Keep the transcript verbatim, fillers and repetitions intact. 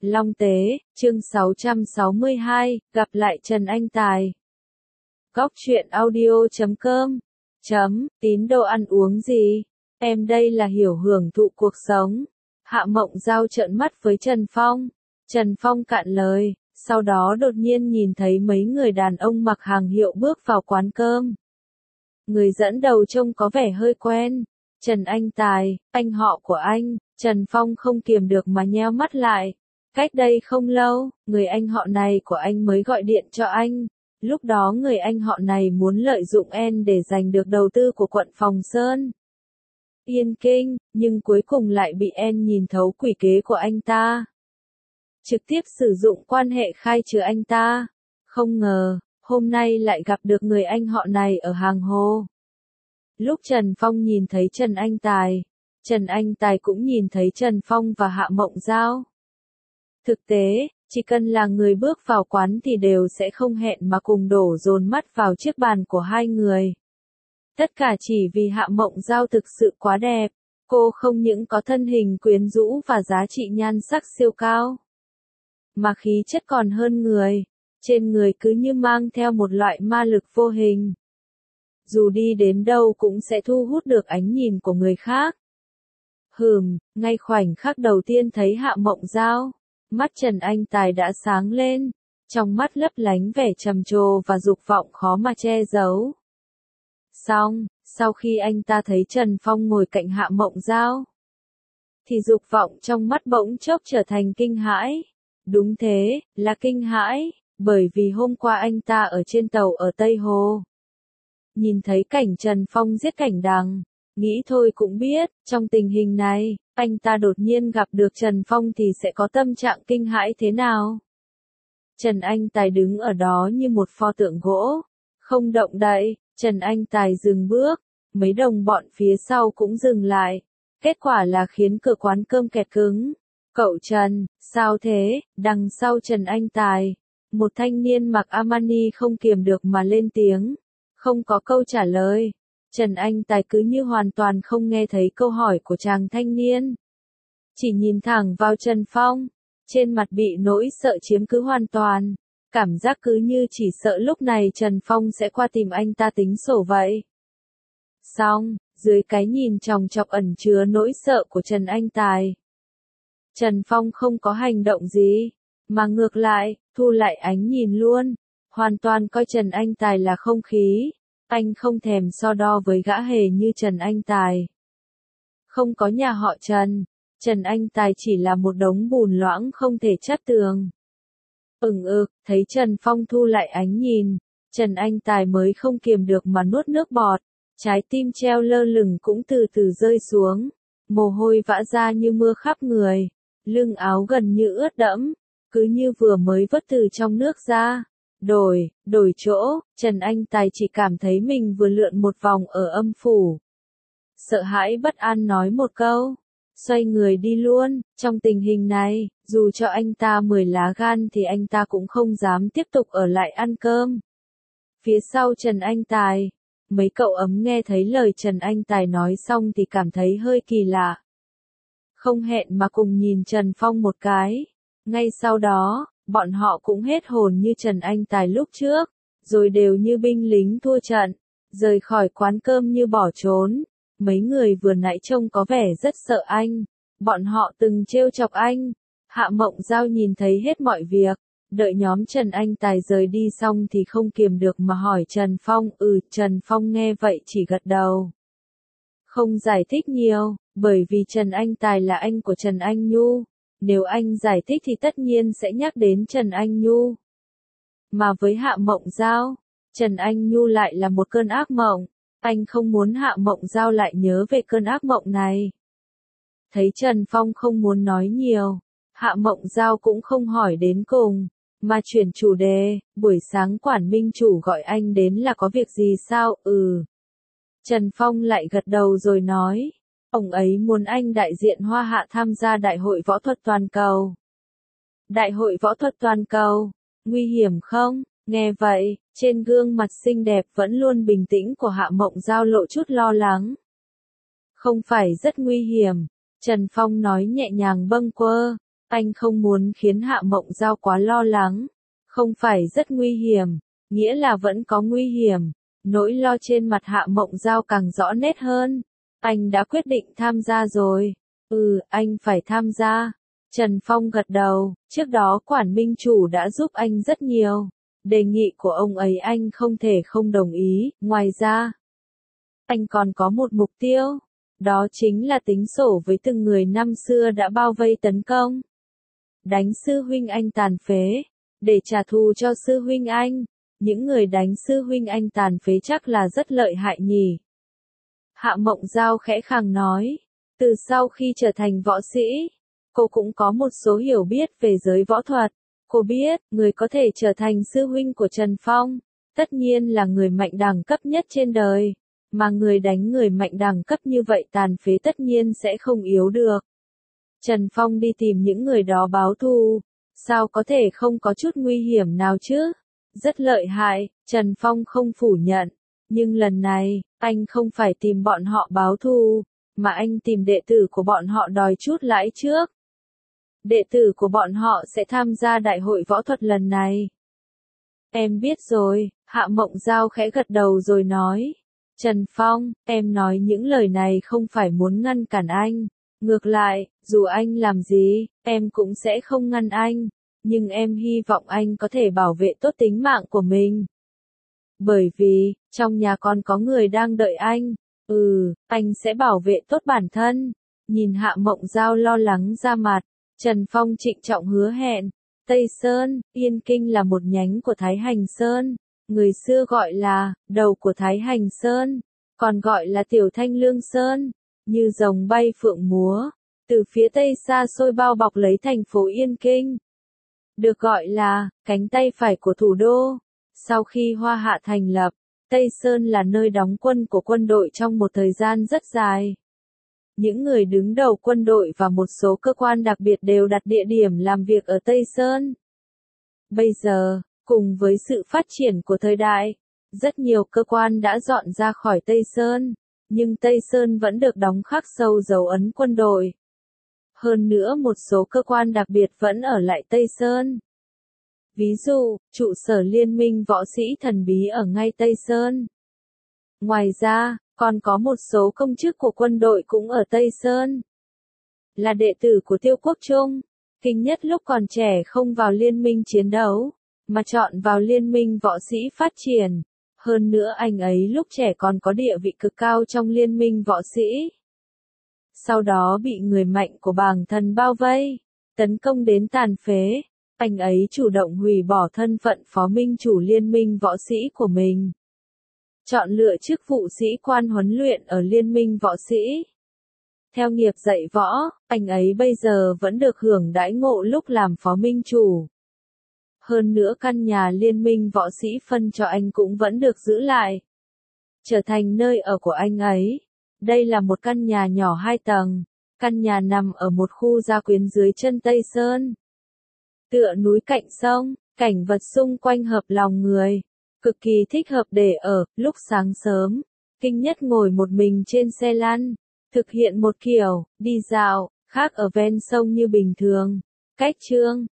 Long Tế, chương sáu trăm sáu mươi hai, gặp lại Trần Anh Tài. Góc truyện audio chấm com, chấm, tín đồ ăn uống gì? Em đây là hiểu hưởng thụ cuộc sống. Hạ Mộng Giao trợn mắt với Trần Phong. Trần Phong cạn lời, sau đó đột nhiên nhìn thấy mấy người đàn ông mặc hàng hiệu bước vào quán cơm. Người dẫn đầu trông có vẻ hơi quen. Trần Anh Tài, anh họ của anh. Trần Phong không kiềm được mà nheo mắt lại. Cách đây không lâu, người anh họ này của anh mới gọi điện cho anh. Lúc đó người anh họ này muốn lợi dụng em để giành được đầu tư của quận Phòng Sơn. Yên Kinh, nhưng cuối cùng lại bị em nhìn thấu quỷ kế của anh ta. Trực tiếp sử dụng quan hệ khai trừ anh ta. Không ngờ, hôm nay lại gặp được người anh họ này ở hàng hồ. Lúc Trần Phong nhìn thấy Trần Anh Tài, Trần Anh Tài cũng nhìn thấy Trần Phong và Hạ Mộng Giao. Thực tế, chỉ cần là người bước vào quán thì đều sẽ không hẹn mà cùng đổ dồn mắt vào chiếc bàn của hai người. Tất cả chỉ vì Hạ Mộng Giao thực sự quá đẹp. Cô không những có thân hình quyến rũ và giá trị nhan sắc siêu cao, mà khí chất còn hơn người. Trên người cứ như mang theo một loại ma lực vô hình. Dù đi đến đâu cũng sẽ thu hút được ánh nhìn của người khác. Hừm, ngay khoảnh khắc đầu tiên thấy Hạ Mộng Giao, mắt Trần Anh Tài đã sáng lên, trong mắt lấp lánh vẻ trầm trồ và dục vọng khó mà che giấu. Xong, sau khi anh ta thấy Trần Phong ngồi cạnh Hạ Mộng Giao, thì dục vọng trong mắt bỗng chốc trở thành kinh hãi. Đúng thế, là kinh hãi, bởi vì hôm qua anh ta ở trên tàu ở Tây Hồ. Nhìn thấy cảnh Trần Phong giết cảnh đằng, nghĩ thôi cũng biết, trong tình hình này, anh ta đột nhiên gặp được Trần Phong thì sẽ có tâm trạng kinh hãi thế nào. Trần Anh Tài đứng ở đó như một pho tượng gỗ, không động đậy. Trần Anh Tài dừng bước, mấy đồng bọn phía sau cũng dừng lại. Kết quả là khiến cửa quán cơm kẹt cứng. Cậu Trần, sao thế? Đằng sau Trần Anh Tài, một thanh niên mặc Armani không kiềm được mà lên tiếng. Không có câu trả lời. Trần Anh Tài cứ như hoàn toàn không nghe thấy câu hỏi của chàng thanh niên. Chỉ nhìn thẳng vào Trần Phong, trên mặt bị nỗi sợ chiếm cứ hoàn toàn. Cảm giác cứ như chỉ sợ lúc này Trần Phong sẽ qua tìm anh ta tính sổ vậy. Xong, dưới cái nhìn chòng chọc ẩn chứa nỗi sợ của Trần Anh Tài, Trần Phong không có hành động gì, mà ngược lại, thu lại ánh nhìn luôn. Hoàn toàn coi Trần Anh Tài là không khí. Anh không thèm so đo với gã hề như Trần Anh Tài. Không có nhà họ Trần, Trần Anh Tài chỉ là một đống bùn loãng không thể chát tường. Ừng ực, thấy Trần Phong thu lại ánh nhìn, Trần Anh Tài mới không kiềm được mà nuốt nước bọt. Trái tim treo lơ lửng cũng từ từ rơi xuống. Mồ hôi vã ra như mưa khắp người. Lưng áo gần như ướt đẫm, cứ như vừa mới vớt từ trong nước ra. Đổi, đổi chỗ, Trần Anh Tài chỉ cảm thấy mình vừa lượn một vòng ở âm phủ. Sợ hãi bất an nói một câu, xoay người đi luôn. Trong tình hình này, dù cho anh ta mười lá gan thì anh ta cũng không dám tiếp tục ở lại ăn cơm. Phía sau Trần Anh Tài, mấy cậu ấm nghe thấy lời Trần Anh Tài nói xong thì cảm thấy hơi kỳ lạ. Không hẹn mà cùng nhìn Trần Phong một cái. Ngay sau đó, bọn họ cũng hết hồn như Trần Anh Tài lúc trước, rồi đều như binh lính thua trận, rời khỏi quán cơm như bỏ trốn. Mấy người vừa nãy trông có vẻ rất sợ anh, bọn họ từng trêu chọc anh. Hạ Mộng Giao nhìn thấy hết mọi việc, đợi nhóm Trần Anh Tài rời đi xong thì không kiềm được mà hỏi Trần Phong. Ừ, Trần Phong nghe vậy chỉ gật đầu, không giải thích nhiều, bởi vì Trần Anh Tài là anh của Trần Anh Nhu. Nếu anh giải thích thì tất nhiên sẽ nhắc đến Trần Anh Nhu. Mà với Hạ Mộng Giao, Trần Anh Nhu lại là một cơn ác mộng. Anh không muốn Hạ Mộng Giao lại nhớ về cơn ác mộng này. Thấy Trần Phong không muốn nói nhiều, Hạ Mộng Giao cũng không hỏi đến cùng, mà chuyển chủ đề. Buổi sáng quản minh chủ gọi anh đến là có việc gì sao? Ừ. Trần Phong lại gật đầu rồi nói. Ông ấy muốn anh đại diện Hoa Hạ tham gia Đại hội Võ thuật Toàn cầu. Đại hội Võ thuật Toàn cầu, nguy hiểm không? Nghe vậy, trên gương mặt xinh đẹp vẫn luôn bình tĩnh của Hạ Mộng Giao lộ chút lo lắng. Không phải rất nguy hiểm, Trần Phong nói nhẹ nhàng bâng quơ. Anh không muốn khiến Hạ Mộng Giao quá lo lắng. Không phải rất nguy hiểm, nghĩa là vẫn có nguy hiểm. Nỗi lo trên mặt Hạ Mộng Giao càng rõ nét hơn. Anh đã quyết định tham gia rồi. Ừ, anh phải tham gia. Trần Phong gật đầu, trước đó quản minh chủ đã giúp anh rất nhiều. Đề nghị của ông ấy anh không thể không đồng ý, ngoài ra, anh còn có một mục tiêu, đó chính là tính sổ với từng người năm xưa đã bao vây tấn công. Đánh sư huynh anh tàn phế, để trả thù cho sư huynh anh, những người đánh sư huynh anh tàn phế chắc là rất lợi hại nhỉ. Hạ Mộng Giao khẽ khàng nói, từ sau khi trở thành võ sĩ, cô cũng có một số hiểu biết về giới võ thuật. Cô biết, người có thể trở thành sư huynh của Trần Phong, tất nhiên là người mạnh đẳng cấp nhất trên đời, mà người đánh người mạnh đẳng cấp như vậy tàn phế tất nhiên sẽ không yếu được. Trần Phong đi tìm những người đó báo thù, sao có thể không có chút nguy hiểm nào chứ? Rất lợi hại, Trần Phong không phủ nhận, nhưng lần này, anh không phải tìm bọn họ báo thù, mà anh tìm đệ tử của bọn họ đòi chút lãi trước. Đệ tử của bọn họ sẽ tham gia đại hội võ thuật lần này. Em biết rồi, Hạ Mộng Giao khẽ gật đầu rồi nói. Trần Phong, em nói những lời này không phải muốn ngăn cản anh. Ngược lại, dù anh làm gì, em cũng sẽ không ngăn anh. Nhưng em hy vọng anh có thể bảo vệ tốt tính mạng của mình. Bởi vì, trong nhà còn có người đang đợi anh. Ừ, anh sẽ bảo vệ tốt bản thân. Nhìn Hạ Mộng Giao lo lắng ra mặt. Trần Phong trịnh trọng hứa hẹn, Tây Sơn, Yên Kinh là một nhánh của Thái Hành Sơn, người xưa gọi là, đầu của Thái Hành Sơn, còn gọi là Tiểu Thanh Lương Sơn, như rồng bay phượng múa, từ phía Tây xa xôi bao bọc lấy thành phố Yên Kinh. Được gọi là, cánh tay phải của thủ đô. Sau khi Hoa Hạ thành lập, Tây Sơn là nơi đóng quân của quân đội trong một thời gian rất dài. Những người đứng đầu quân đội và một số cơ quan đặc biệt đều đặt địa điểm làm việc ở Tây Sơn. Bây giờ, cùng với sự phát triển của thời đại, rất nhiều cơ quan đã dọn ra khỏi Tây Sơn, nhưng Tây Sơn vẫn được đóng khắc sâu dấu ấn quân đội. Hơn nữa một số cơ quan đặc biệt vẫn ở lại Tây Sơn. Ví dụ, trụ sở Liên minh võ sĩ thần bí ở ngay Tây Sơn. Ngoài ra, còn có một số công chức của quân đội cũng ở Tây Sơn. Là đệ tử của Tiêu Quốc Trung, Kinh Nhất lúc còn trẻ không vào liên minh chiến đấu, mà chọn vào liên minh võ sĩ phát triển. Hơn nữa anh ấy lúc trẻ còn có địa vị cực cao trong liên minh võ sĩ. Sau đó bị người mạnh của Bàng Thần bao vây, tấn công đến tàn phế. Anh ấy chủ động hủy bỏ thân phận phó minh chủ liên minh võ sĩ của mình. Chọn lựa chức vụ sĩ quan huấn luyện ở Liên minh võ sĩ. Theo nghiệp dạy võ, anh ấy bây giờ vẫn được hưởng đãi ngộ lúc làm phó minh chủ. Hơn nữa căn nhà Liên minh võ sĩ phân cho anh cũng vẫn được giữ lại. Trở thành nơi ở của anh ấy. Đây là một căn nhà nhỏ hai tầng. Căn nhà nằm ở một khu gia quyến dưới chân Tây Sơn. Tựa núi cạnh sông, cảnh vật xung quanh hợp lòng người. Cực kỳ thích hợp để ở, lúc sáng sớm, Kinh Nhất ngồi một mình trên xe lăn, thực hiện một kiểu, đi dạo, khác ở ven sông như bình thường. Cách chương